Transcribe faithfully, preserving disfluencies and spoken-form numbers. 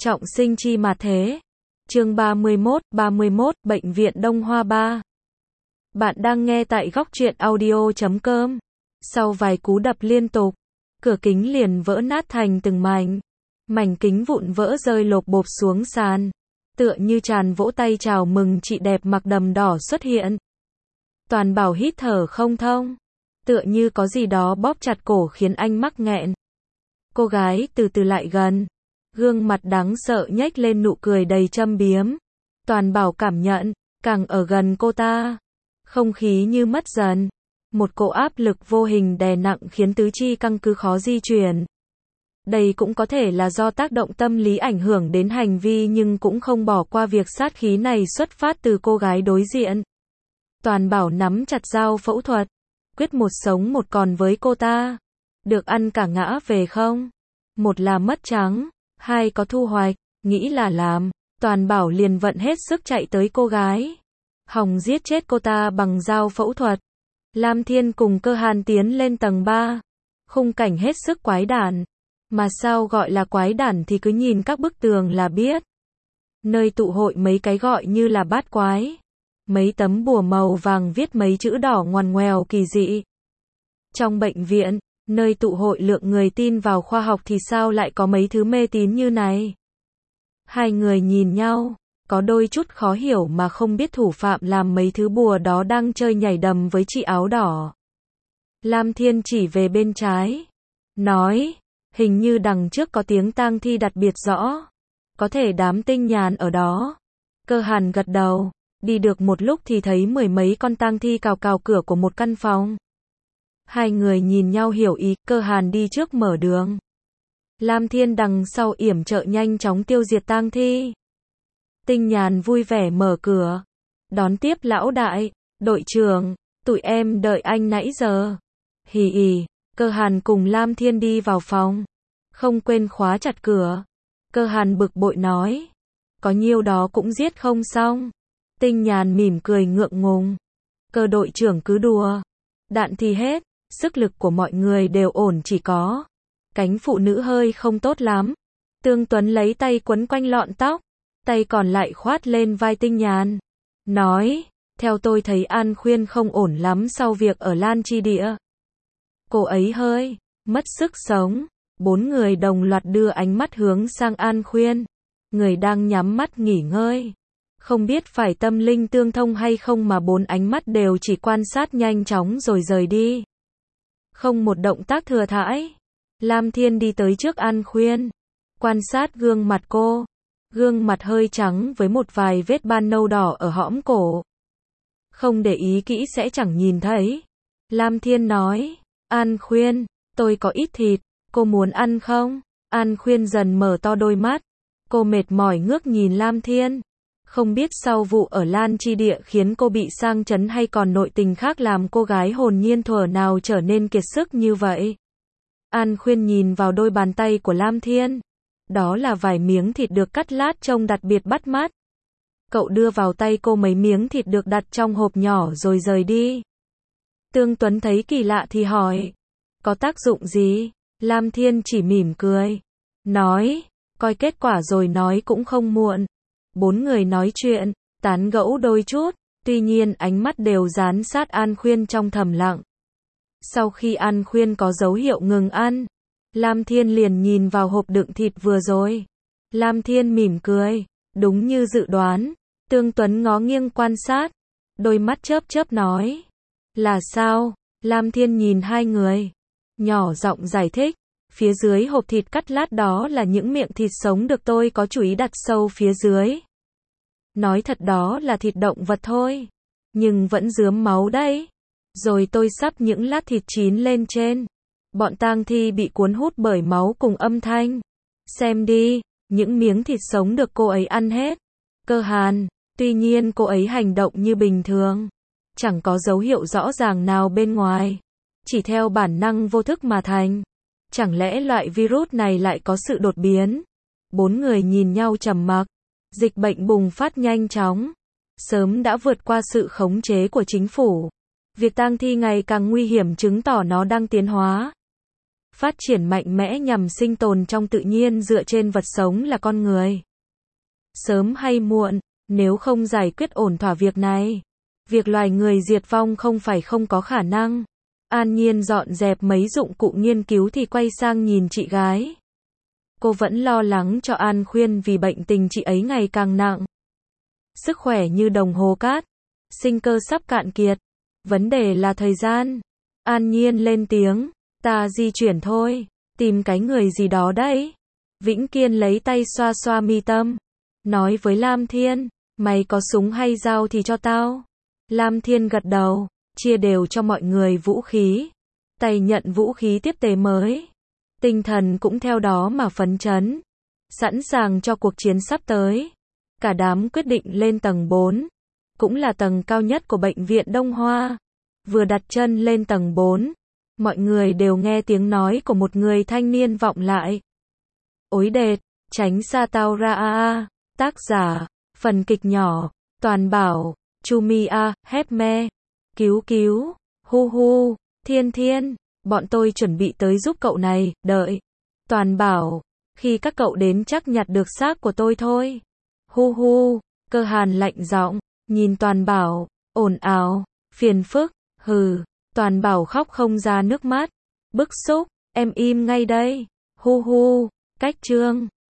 Trọng sinh chi mà thế. Chương ba mươi mốt, ba mươi mốt, Bệnh viện Đông Hoa ba. Bạn đang nghe tại góc truyện audio chấm com. Sau vài cú đập liên tục, cửa kính liền vỡ nát thành từng mảnh. Mảnh kính vụn vỡ rơi lộp bộp xuống sàn. Tựa như tràn vỗ tay chào mừng chị đẹp mặc đầm đỏ xuất hiện. Toàn Bảo hít thở không thông. Tựa như có gì đó bóp chặt cổ khiến anh mắc nghẹn. Cô gái từ từ lại gần. Gương mặt đáng sợ nhếch lên nụ cười đầy châm biếm. Toàn Bảo cảm nhận, càng ở gần cô ta, không khí như mất dần. Một cỗ áp lực vô hình đè nặng khiến tứ chi căng cứ khó di chuyển. Đây cũng có thể là do tác động tâm lý ảnh hưởng đến hành vi, nhưng cũng không bỏ qua việc sát khí này xuất phát từ cô gái đối diện. Toàn Bảo nắm chặt dao phẫu thuật, quyết một sống một còn với cô ta. Được ăn cả ngã về không? Một là mất trắng, hai có thu hoạch, nghĩ là làm. Toàn Bảo liền vận hết sức chạy tới cô gái, hòng giết chết cô ta bằng dao phẫu thuật. Lam Thiên cùng Cơ Hàn tiến lên tầng ba. Khung cảnh hết sức quái đản. Mà sao gọi là quái đản thì cứ nhìn các bức tường là biết. Nơi tụ hội mấy cái gọi như là bát quái. Mấy tấm bùa màu vàng viết mấy chữ đỏ ngoằn ngoèo kỳ dị. Trong bệnh viện, nơi tụ hội lượng người tin vào khoa học thì sao lại có mấy thứ mê tín như này? Hai người nhìn nhau, có đôi chút khó hiểu mà không biết thủ phạm làm mấy thứ bùa đó đang chơi nhảy đầm với chị áo đỏ. Lam Thiên chỉ về bên trái, nói, hình như đằng trước có tiếng tang thi đặc biệt rõ. Có thể đám Tinh Nhàn ở đó. Cơ Hàn gật đầu, đi được một lúc thì thấy mười mấy con tang thi cào cào cửa của một căn phòng. Hai người nhìn nhau hiểu ý, Cơ Hàn đi trước mở đường. Lam Thiên đằng sau yểm trợ nhanh chóng tiêu diệt tang thi. Tinh Nhàn vui vẻ mở cửa, đón tiếp lão đại, đội trưởng, tụi em đợi anh nãy giờ. Hì hì, Cơ Hàn cùng Lam Thiên đi vào phòng, không quên khóa chặt cửa. Cơ Hàn bực bội nói, có nhiêu đó cũng giết không xong. Tinh Nhàn mỉm cười ngượng ngùng, Cơ đội trưởng cứ đùa, đạn thì hết, sức lực của mọi người đều ổn, chỉ có cánh phụ nữ hơi không tốt lắm. Tương Tuấn lấy tay quấn quanh lọn tóc, tay còn lại khoát lên vai Tinh Nhàn, nói, theo tôi thấy An Khuyên không ổn lắm sau việc ở Lan Chi Địa. Cô ấy hơi mất sức sống. Bốn người đồng loạt đưa ánh mắt hướng sang An Khuyên, người đang nhắm mắt nghỉ ngơi. Không biết phải tâm linh tương thông hay không mà bốn ánh mắt đều chỉ quan sát nhanh chóng rồi rời đi. Không một động tác thừa thãi. Lam Thiên đi tới trước An Khuyên, quan sát gương mặt cô. Gương mặt hơi trắng với một vài vết ban nâu đỏ ở hõm cổ. Không để ý kỹ sẽ chẳng nhìn thấy. Lam Thiên nói, An Khuyên, tôi có ít thịt, cô muốn ăn không? An Khuyên dần mở to đôi mắt. Cô mệt mỏi ngước nhìn Lam Thiên. Không biết sau vụ ở Lan Chi Địa khiến cô bị sang chấn hay còn nội tình khác làm cô gái hồn nhiên thuở nào trở nên kiệt sức như vậy. An Khuyên nhìn vào đôi bàn tay của Lam Thiên. Đó là vài miếng thịt được cắt lát trông đặc biệt bắt mắt. Cậu đưa vào tay cô mấy miếng thịt được đặt trong hộp nhỏ rồi rời đi. Tương Tuấn thấy kỳ lạ thì hỏi, có tác dụng gì? Lam Thiên chỉ mỉm cười, nói, coi kết quả rồi nói cũng không muộn. Bốn người nói chuyện, tán gẫu đôi chút, tuy nhiên ánh mắt đều dán sát An Khuyên trong thầm lặng. Sau khi An Khuyên có dấu hiệu ngừng ăn, Lam Thiên liền nhìn vào hộp đựng thịt vừa rồi. Lam Thiên mỉm cười, đúng như dự đoán. Tương Tuấn ngó nghiêng quan sát, đôi mắt chớp chớp nói, là sao? Lam Thiên nhìn hai người, nhỏ giọng giải thích, phía dưới hộp thịt cắt lát đó là những miệng thịt sống được tôi có chú ý đặt sâu phía dưới. Nói thật đó là thịt động vật thôi, nhưng vẫn rướm máu đấy. Rồi tôi sắp những lát thịt chín lên trên. Bọn tang thi bị cuốn hút bởi máu cùng âm thanh. Xem đi, những miếng thịt sống được cô ấy ăn hết. Cơ Hàn, tuy nhiên cô ấy hành động như bình thường, chẳng có dấu hiệu rõ ràng nào bên ngoài, chỉ theo bản năng vô thức mà thành. Chẳng lẽ loại virus này lại có sự đột biến? Bốn người nhìn nhau trầm mặc. Dịch bệnh bùng phát nhanh chóng, sớm đã vượt qua sự khống chế của chính phủ. Việc tang thi ngày càng nguy hiểm chứng tỏ nó đang tiến hóa. phát triển mạnh mẽ nhằm sinh tồn trong tự nhiên dựa trên vật sống là con người. Sớm hay muộn, nếu không giải quyết ổn thỏa việc này, việc loài người diệt vong không phải không có khả năng. An Nhiên dọn dẹp mấy dụng cụ nghiên cứu thì quay sang nhìn chị gái. Cô vẫn lo lắng cho An Khuyên vì bệnh tình chị ấy ngày càng nặng. Sức khỏe như đồng hồ cát, sinh cơ sắp cạn kiệt. Vấn đề là thời gian. An Nhiên lên tiếng, ta di chuyển thôi, tìm cái người gì đó đấy. Vĩnh Kiên lấy tay xoa xoa mi tâm, nói với Lam Thiên, mày có súng hay dao thì cho tao. Lam Thiên gật đầu, chia đều cho mọi người vũ khí. Tay nhận vũ khí tiếp tế mới. Tinh thần cũng theo đó mà phấn chấn. Sẵn sàng cho cuộc chiến sắp tới. Cả đám quyết định lên tầng bốn. Cũng là tầng cao nhất của bệnh viện Đông Hoa. Vừa đặt chân lên tầng bốn, mọi người đều nghe tiếng nói của một người thanh niên vọng lại. Ối đệt, tránh xa tao ra a a. Tác giả, phần kịch nhỏ, Toàn Bảo, Chumia, Hepme. Cứu cứu, hu hu, Thiên Thiên, bọn tôi chuẩn bị tới giúp cậu này, đợi. Toàn Bảo, khi các cậu đến chắc nhặt được xác của tôi thôi. Hu hu, Cơ Hàn lạnh giọng, nhìn Toàn Bảo, ồn ào, phiền phức, hừ. Toàn Bảo khóc không ra nước mắt, bức xúc, em im ngay đây. Hu hu, cách chương.